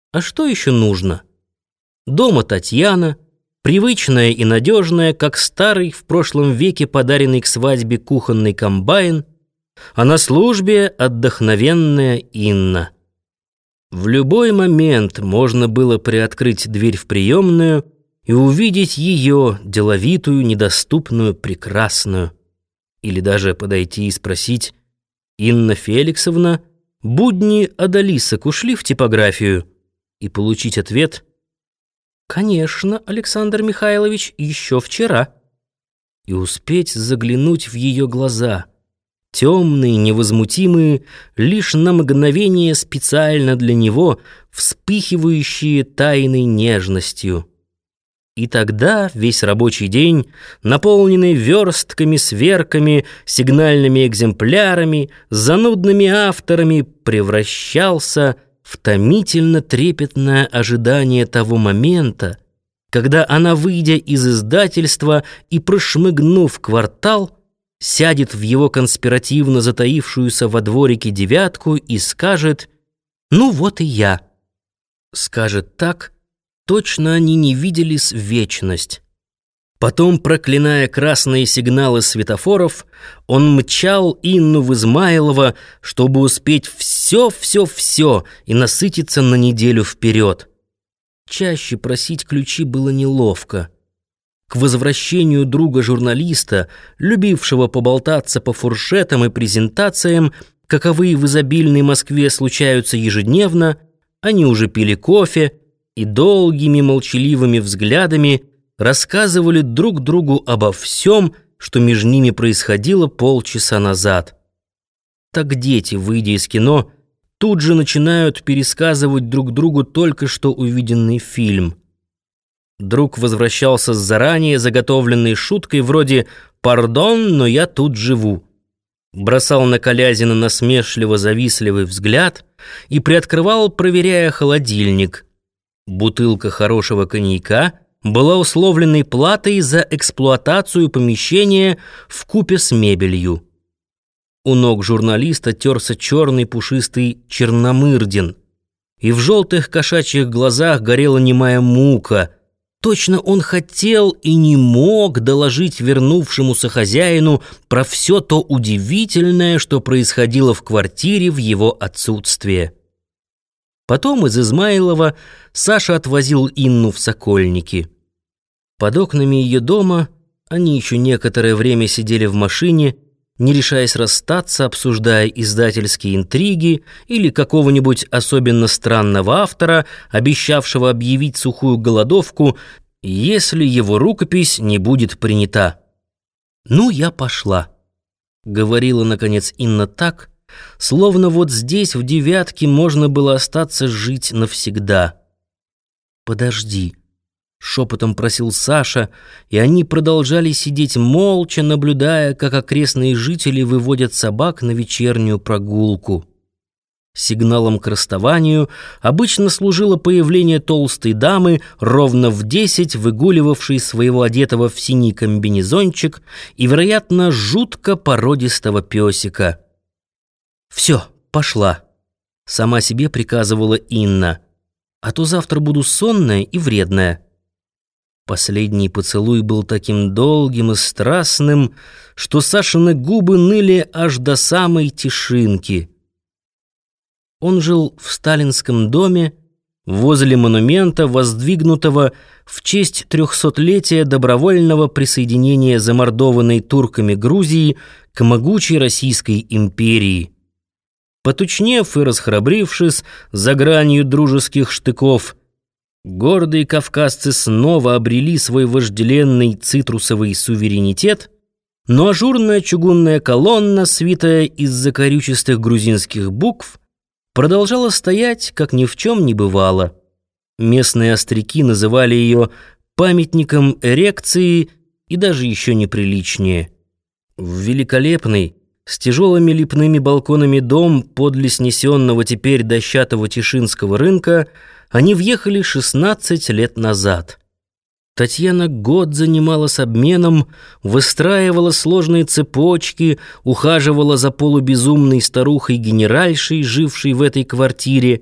А что еще нужно? Дома Татьяна, привычная и надежная, как старый в прошлом веке подаренный к свадьбе кухонный комбайн, а на службе отдохновенная Инна. В любой момент можно было приоткрыть дверь в приемную и увидеть ее, деловитую, недоступную, прекрасную. Или даже подойти и спросить: «Инна Феликсовна, будни Адалисок ушли в типографию?» И получить ответ: «Конечно, Александр Михайлович, еще вчера». И успеть заглянуть в ее глаза, темные, невозмутимые, лишь на мгновение специально для него, вспыхивающие тайной нежностью. И тогда весь рабочий день, наполненный верстками, сверками, сигнальными экземплярами, занудными авторами, превращался в томительно-трепетное ожидание того момента, когда она, выйдя из издательства и прошмыгнув квартал, сядет в его конспиративно затаившуюся во дворике девятку и скажет: «Ну вот и я». Скажет так, точно они не виделись в вечность. Потом, проклиная красные сигналы светофоров, он мчал Инну в Измайлово, чтобы успеть все и насытиться на неделю вперед. Чаще просить ключи было неловко. К возвращению друга-журналиста, любившего поболтаться по фуршетам и презентациям, каковые в изобильной Москве случаются ежедневно, они уже пили кофе и долгими молчаливыми взглядами рассказывали друг другу обо всем, что между ними происходило полчаса назад. Так дети, выйдя из кино, тут же начинают пересказывать друг другу только что увиденный фильм. Друг возвращался с заранее заготовленной шуткой вроде «Пардон, но я тут живу». Бросал на Колязина насмешливо-завистливый взгляд и приоткрывал, проверяя холодильник. Бутылка хорошего коньяка была условленной платой за эксплуатацию помещения вкупе с мебелью. У ног журналиста терся черный пушистый черномырдин, и в желтых кошачьих глазах горела немая мука. Точно он хотел и не мог доложить вернувшемуся хозяину про все то удивительное, что происходило в квартире в его отсутствие. Потом из Измайлова Саша отвозил Инну в Сокольники. Под окнами ее дома они еще некоторое время сидели в машине, не решаясь расстаться, обсуждая издательские интриги или какого-нибудь особенно странного автора, обещавшего объявить сухую голодовку, если его рукопись не будет принята. «Ну, я пошла», — говорила, наконец, Инна так, словно вот здесь, в девятке, можно было остаться жить навсегда. «Подожди», — шепотом просил Саша, и они продолжали сидеть молча, наблюдая, как окрестные жители выводят собак на вечернюю прогулку. Сигналом к расставанию обычно служило появление толстой дамы, ровно в 10 выгуливавшей своего одетого в синий комбинезончик и, вероятно, жутко породистого песика. «Все, пошла», — сама себе приказывала Инна, «а то завтра буду сонная и вредная». Последний поцелуй был таким долгим и страстным, что Сашины губы ныли аж до самой тишинки. Он жил в сталинском доме возле монумента, воздвигнутого в честь 300-летия добровольного присоединения замордованной турками Грузии к могучей Российской империи. Потучнев и расхрабрившись за гранью дружеских штыков, гордые кавказцы снова обрели свой вожделенный цитрусовый суверенитет, но ажурная чугунная колонна, свитая из закорючистых грузинских букв, продолжала стоять, как ни в чем не бывало. Местные остряки называли ее памятником эрекции и даже еще неприличнее. В великолепный, с тяжелыми лепными балконами дом подле снесенного теперь дощатого Тишинского рынка они въехали 16 лет назад. Татьяна год занималась обменом, выстраивала сложные цепочки, ухаживала за полубезумной старухой-генеральшей, жившей в этой квартире,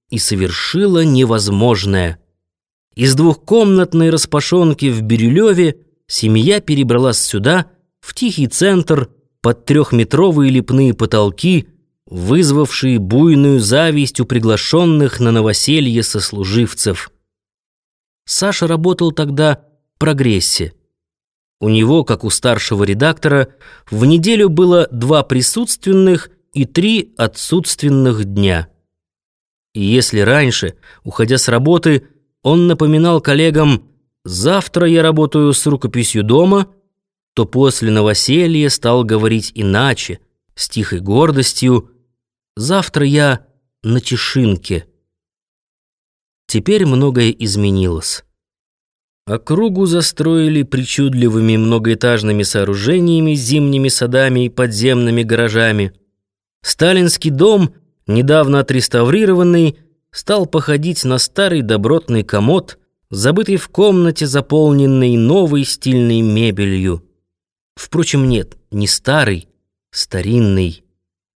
и совершила невозможное. Из двухкомнатной распашонки в Бирюлеве семья перебралась сюда, в тихий центр, под трехметровые лепные потолки, вызвавшие буйную зависть у приглашенных на новоселье сослуживцев. Саша работал тогда в «Прогрессе». У него, как у старшего редактора, в неделю было 2 присутственных и 3 отсутственных дня. И если раньше, уходя с работы, он напоминал коллегам: «Завтра я работаю с рукописью дома», то после новоселья стал говорить иначе, с тихой гордостью: «Завтра я на Тишинке». Теперь многое изменилось. Округу застроили причудливыми многоэтажными сооружениями с зимними садами и подземными гаражами. Сталинский дом, недавно отреставрированный, стал походить на старый добротный комод, забытый в комнате, заполненной новой стильной мебелью. Впрочем, нет, не старый, старинный.